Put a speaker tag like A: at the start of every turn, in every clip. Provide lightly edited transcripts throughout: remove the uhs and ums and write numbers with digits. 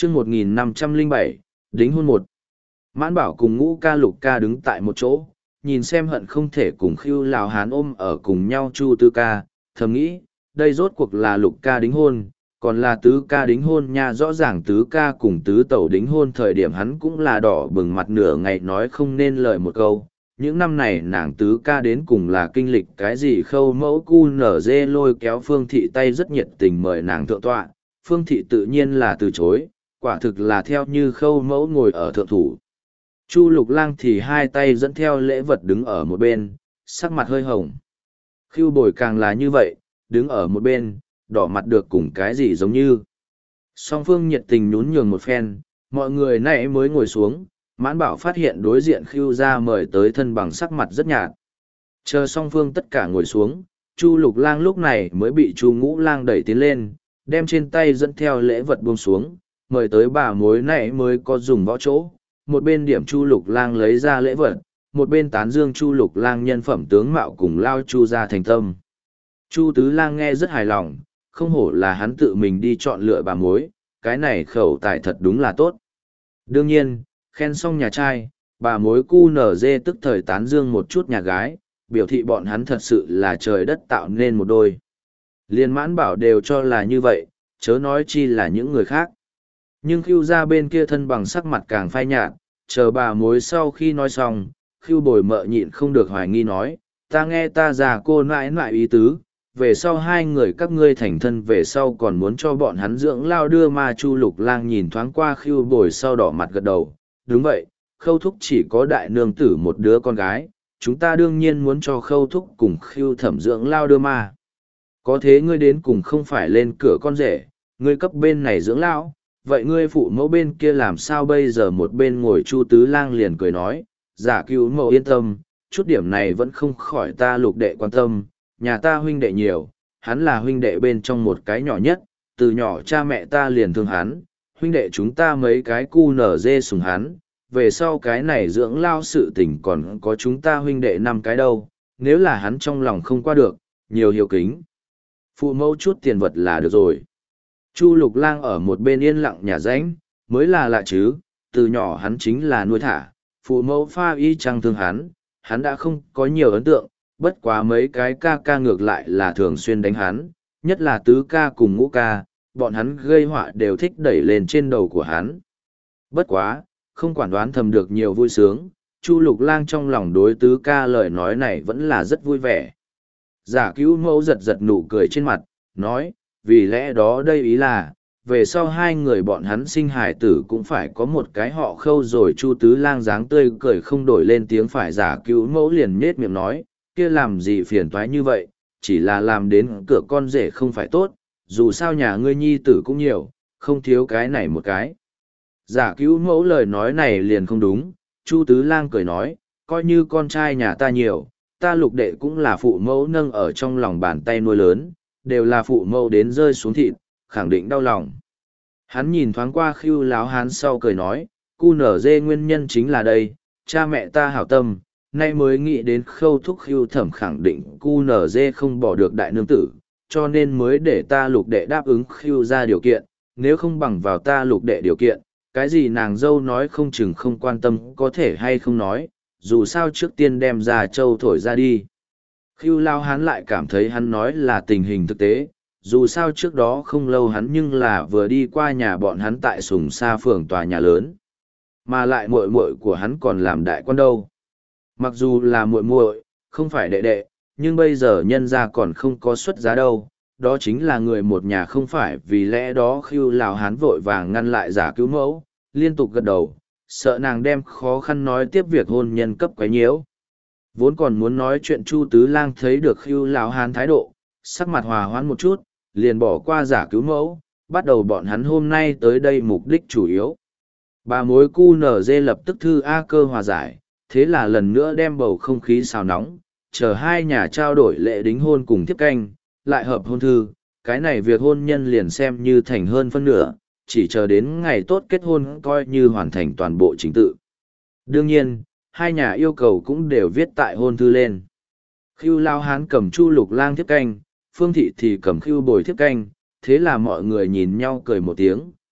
A: chương 1507, đính hôn một. Mãn Bảo cùng Ngũ Ca Lục Ca đứng tại một chỗ, nhìn xem hận không thể cùng Khưu Lão Hán ôm ở cùng nhau Chu Tứ Ca, thầm nghĩ, đây rốt cuộc là Lục Ca đính hôn, còn là Tứ Ca đính hôn nha. Rõ ràng Tứ Ca cùng Tứ Tẩu đính hôn thời điểm hắn cũng là đỏ bừng mặt nửa ngày nói không nên lời một câu. Những năm này nàng Tứ Ca đến cùng là kinh lịch cái gì khâu mẫu cu nở dê lôi kéo Phương Thị tay rất nhiệt tình mời nàng thượng tọa, Phương Thị tự nhiên là từ chối, quả thực là theo như khâu mẫu ngồi ở thượng thủ. Chu Lục Lang thì hai tay dẫn theo lễ vật đứng ở một bên, sắc mặt hơi hồng. Khưu Bồi càng là như vậy, đứng ở một bên, đỏ mặt được cùng cái gì giống như. Song phương nhiệt tình nhún nhường một phen, mọi người nãy mới ngồi xuống, Mãn Bảo phát hiện đối diện Khưu gia mời tới thân bằng sắc mặt rất nhạt. Chờ song phương tất cả ngồi xuống, Chu Lục Lang lúc này mới bị Chu Ngũ Lang đẩy tiến lên, đem trên tay dẫn theo lễ vật buông xuống, mời tới bà mối nãy mới có dùng võ chỗ. Một bên điểm Chu Lục Lang lấy ra lễ vật, một bên tán dương Chu Lục Lang nhân phẩm tướng mạo cùng lao Chu gia thành tâm. Chu Tứ Lang nghe rất hài lòng, không hổ là hắn tự mình đi chọn lựa bà mối, cái này khẩu tài thật đúng là tốt. Đương nhiên, khen xong nhà trai, bà mối cu nở dê tức thời tán dương một chút nhà gái, biểu thị bọn hắn thật sự là trời đất tạo nên một đôi. Liên Mãn Bảo đều cho là như vậy, chớ nói chi là những người khác. Nhưng Khưu gia bên kia thân bằng sắc mặt càng phai nhạt, chờ bà mối sau khi nói xong, Khưu Bồi mợ nhịn không được hoài nghi nói, ta nghe ta già cô nãi nãi ý tứ, về sau hai người các ngươi thành thân về sau còn muốn cho bọn hắn dưỡng lao đưa ma. Chu Lục Lang nhìn thoáng qua Khưu Bồi sau đỏ mặt gật đầu, đúng vậy, Khâu Thúc chỉ có đại nương tử một đứa con gái, chúng ta đương nhiên muốn cho Khâu Thúc cùng Khưu Thẩm dưỡng lao đưa ma. Có thế ngươi đến cùng không phải lên cửa con rể, ngươi cấp bên này dưỡng lao, vậy ngươi phụ mẫu bên kia làm sao bây giờ? Một bên ngồi Chu Tứ Lang liền cười nói, Giả Cứu Mẫu yên tâm, chút điểm này vẫn không khỏi ta Lục đệ quan tâm, nhà ta huynh đệ nhiều, hắn là huynh đệ bên trong một cái nhỏ nhất, từ nhỏ cha mẹ ta liền thương hắn, huynh đệ chúng ta mấy cái cu nở dê sùng hắn, về sau cái này dưỡng lao sự tình còn có chúng ta huynh đệ 5 cái đâu, nếu là hắn trong lòng không qua được, nhiều hiếu kính. Phụ mẫu chút tiền vật là được rồi. Chu Lục Lang ở một bên yên lặng nhà ránh, mới là lạ chứ, từ nhỏ hắn chính là nuôi thả, phụ mẫu pha y chang thương hắn đã không có nhiều ấn tượng, bất quá mấy cái ca ca ngược lại là thường xuyên đánh hắn, nhất là Tứ Ca cùng Ngũ Ca, bọn hắn gây họa đều thích đẩy lên trên đầu của hắn. Bất quá, không quản đoán thầm được nhiều vui sướng, Chu Lục Lang trong lòng đối Tứ Ca lời nói này vẫn là rất vui vẻ. Giả Cứu Mẫu giật giật nụ cười trên mặt, nói, vì lẽ đó đây ý là, về sau hai người bọn hắn sinh hài tử cũng phải có một cái họ Khâu rồi. Chu Tứ Lang dáng tươi cười không đổi lên tiếng, phải. Giả Cứu Mẫu liền nhết miệng nói, kia làm gì phiền toái như vậy, chỉ là làm đến cửa con rể không phải tốt, dù sao nhà ngươi nhi tử cũng nhiều, không thiếu cái này một cái. Giả Cứu Mẫu lời nói này liền không đúng, Chu Tứ Lang cười nói, coi như con trai nhà ta nhiều, ta Lục đệ cũng là phụ mẫu nâng ở trong lòng bàn tay nuôi lớn, đều là phụ mẫu đến rơi xuống thịt, khẳng định đau lòng. Hắn nhìn thoáng qua Khưu Lão Hán sau cười nói, cu nở dê nguyên nhân chính là đây, cha mẹ ta hảo tâm, nay mới nghĩ đến Khâu Thúc Khưu Thẩm khẳng định cu nở dê không bỏ được đại nương tử, cho nên mới để ta Lục đệ đáp ứng Khưu ra điều kiện, nếu không bằng vào ta Lục đệ điều kiện, cái gì nàng dâu nói không chừng không quan tâm có thể hay không nói, dù sao trước tiên đem ra châu thổi ra đi. Khưu Lao Hán lại cảm thấy hắn nói là tình hình thực tế, dù sao trước đó không lâu hắn nhưng là vừa đi qua nhà bọn hắn tại Sùng Sa phường tòa nhà lớn, mà lại muội muội của hắn còn làm đại quan đâu. Mặc dù là muội muội, không phải đệ đệ, nhưng bây giờ nhân gia còn không có xuất giá đâu, đó chính là người một nhà không phải. Vì lẽ đó Khưu Lão Hán vội vàng ngăn lại Giả Cứu Mẫu, liên tục gật đầu, sợ nàng đem khó khăn nói tiếp việc hôn nhân cấp quấy nhiễu. Vốn còn muốn nói chuyện Chu Tứ Lang thấy được Khưu Lão Hán thái độ, sắc mặt hòa hoãn một chút, liền bỏ qua Giả Cứu Mẫu, bắt đầu bọn hắn hôm nay tới đây mục đích chủ yếu. Bà mối cu nở dê lập tức thư A Cơ hòa giải, thế là lần nữa đem bầu không khí xào nóng, chờ hai nhà trao đổi lễ đính hôn cùng tiếp canh, lại hợp hôn thư, cái này việc hôn nhân liền xem như thành hơn phân nửa, chỉ chờ đến ngày tốt kết hôn coi như hoàn thành toàn bộ trình tự. Đương nhiên, hai nhà yêu cầu cũng đều viết tại hôn thư lên. Khưu Lao Hán cầm Chu Lục Lang tiếp canh, Phương Thị thì cầm Khưu Bồi tiếp canh, thế là mọi người nhìn nhau cười một tiếng,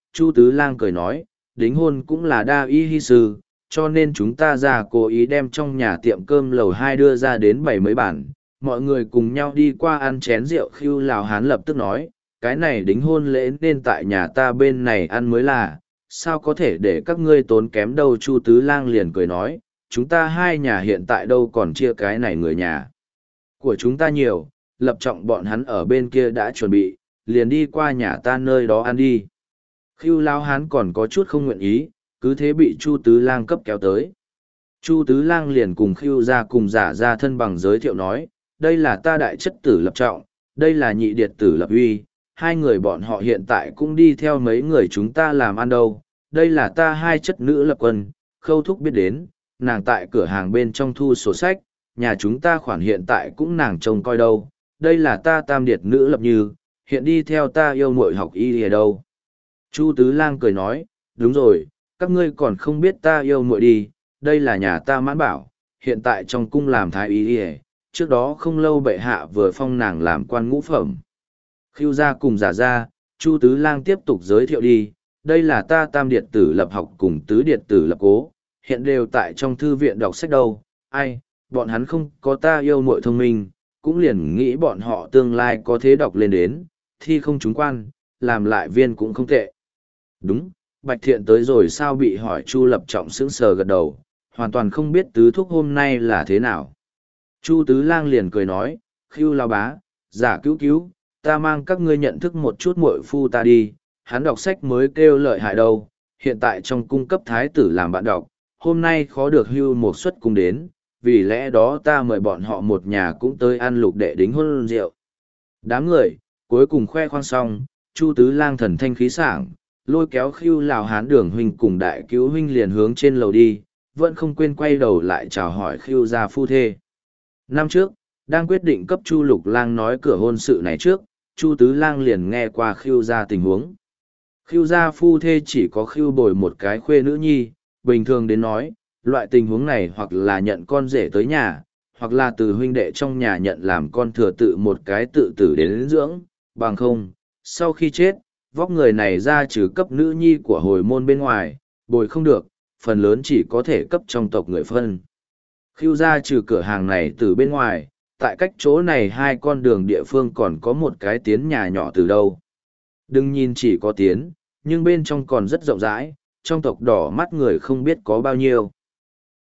A: Chu Tứ Lang cười nói, đính hôn cũng là đa y hy sư, cho nên chúng ta ra cố ý đem trong nhà tiệm cơm lầu 2 đưa ra đến 7 mấy bản. Mọi người cùng nhau đi qua ăn chén rượu. Khưu Lào Hán lập tức nói, cái này đính hôn lễ nên tại nhà ta bên này ăn mới là, sao có thể để các ngươi tốn kém đâu. Chu Tứ Lang liền cười nói, chúng ta hai nhà hiện tại đâu còn chia cái này người nhà của chúng ta nhiều, Lập Trọng bọn hắn ở bên kia đã chuẩn bị, liền đi qua nhà ta nơi đó ăn đi. Khưu Láo Hán còn có chút không nguyện ý, cứ thế bị Chu Tứ Lang cấp kéo tới. Chu Tứ Lang liền cùng Khưu ra cùng giả ra thân bằng giới thiệu nói, đây là ta đại chất tử Lập Trọng, đây là nhị điệt tử Lập Uy, hai người bọn họ hiện tại cũng đi theo mấy người chúng ta làm ăn đâu. Đây là ta hai chất nữ Lập Quân, Khâu thúc biết đến, nàng tại cửa hàng bên trong thu sổ sách, nhà chúng ta khoản hiện tại cũng nàng trông coi đâu. Đây là ta tam điệt nữ Lập Như, hiện đi theo ta yêu muội học y ở đâu. Chu Tứ Lang cười nói, đúng rồi, các ngươi còn không biết ta yêu muội đi, đây là nhà ta Mãn Bảo, hiện tại trong cung làm thái y y, trước đó không lâu bệ hạ vừa phong nàng làm quan ngũ phẩm. Khưu gia cùng giả ra, Chu Tứ Lang tiếp tục giới thiệu đi, đây là ta tam điệt tử Lập Học cùng tứ điệt tử Lập Cố, hiện đều tại trong thư viện đọc sách đâu. Ai, bọn hắn không có ta yêu muội thông minh, cũng liền nghĩ bọn họ tương lai có thế đọc lên đến, thi không trúng quan, làm lại viên cũng không tệ. Đúng, Bạch Thiện tới rồi sao bị hỏi. Chu Lập Trọng sững sờ gật đầu, hoàn toàn không biết tứ thúc hôm nay là thế nào. Chu Tứ Lang liền cười nói, Khưu lao bá, giả cứu cứu, ta mang các ngươi nhận thức một chút muội phu ta đi, hắn đọc sách mới kêu lợi hại đâu, hiện tại trong cung cấp thái tử làm bạn đọc, hôm nay khó được hưu một suất cung đến, vì lẽ đó ta mời bọn họ một nhà cũng tới ăn lục đệ đính hôn rượu. Đám người, cuối cùng khoe khoang xong, Chu Tứ Lang thần thanh khí sảng, lôi kéo Khưu Lào Hán Đường huynh cùng đại cứu huynh liền hướng trên lầu đi, vẫn không quên quay đầu lại chào hỏi Khưu gia phu thê. Năm trước, đang quyết định cấp Chu Lục Lang nói cửa hôn sự này trước, Chu Tứ Lang liền nghe qua Khưu gia tình huống. Khưu gia phu thê chỉ có Khưu Bồi một cái khuê nữ nhi, bình thường đến nói, loại tình huống này hoặc là nhận con rể tới nhà, hoặc là từ huynh đệ trong nhà nhận làm con thừa tự một cái tự tử đến dưỡng, bằng không, sau khi chết, vóc người này ra trừ cấp nữ nhi của hồi môn bên ngoài, bồi không được, phần lớn chỉ có thể cấp trong tộc người phân. Khưu ra trừ cửa hàng này từ bên ngoài, tại cách chỗ này hai con đường địa phương còn có một cái tiến nhà nhỏ từ đâu. Đừng nhìn chỉ có tiến, nhưng bên trong còn rất rộng rãi, trong tộc đỏ mắt người không biết có bao nhiêu.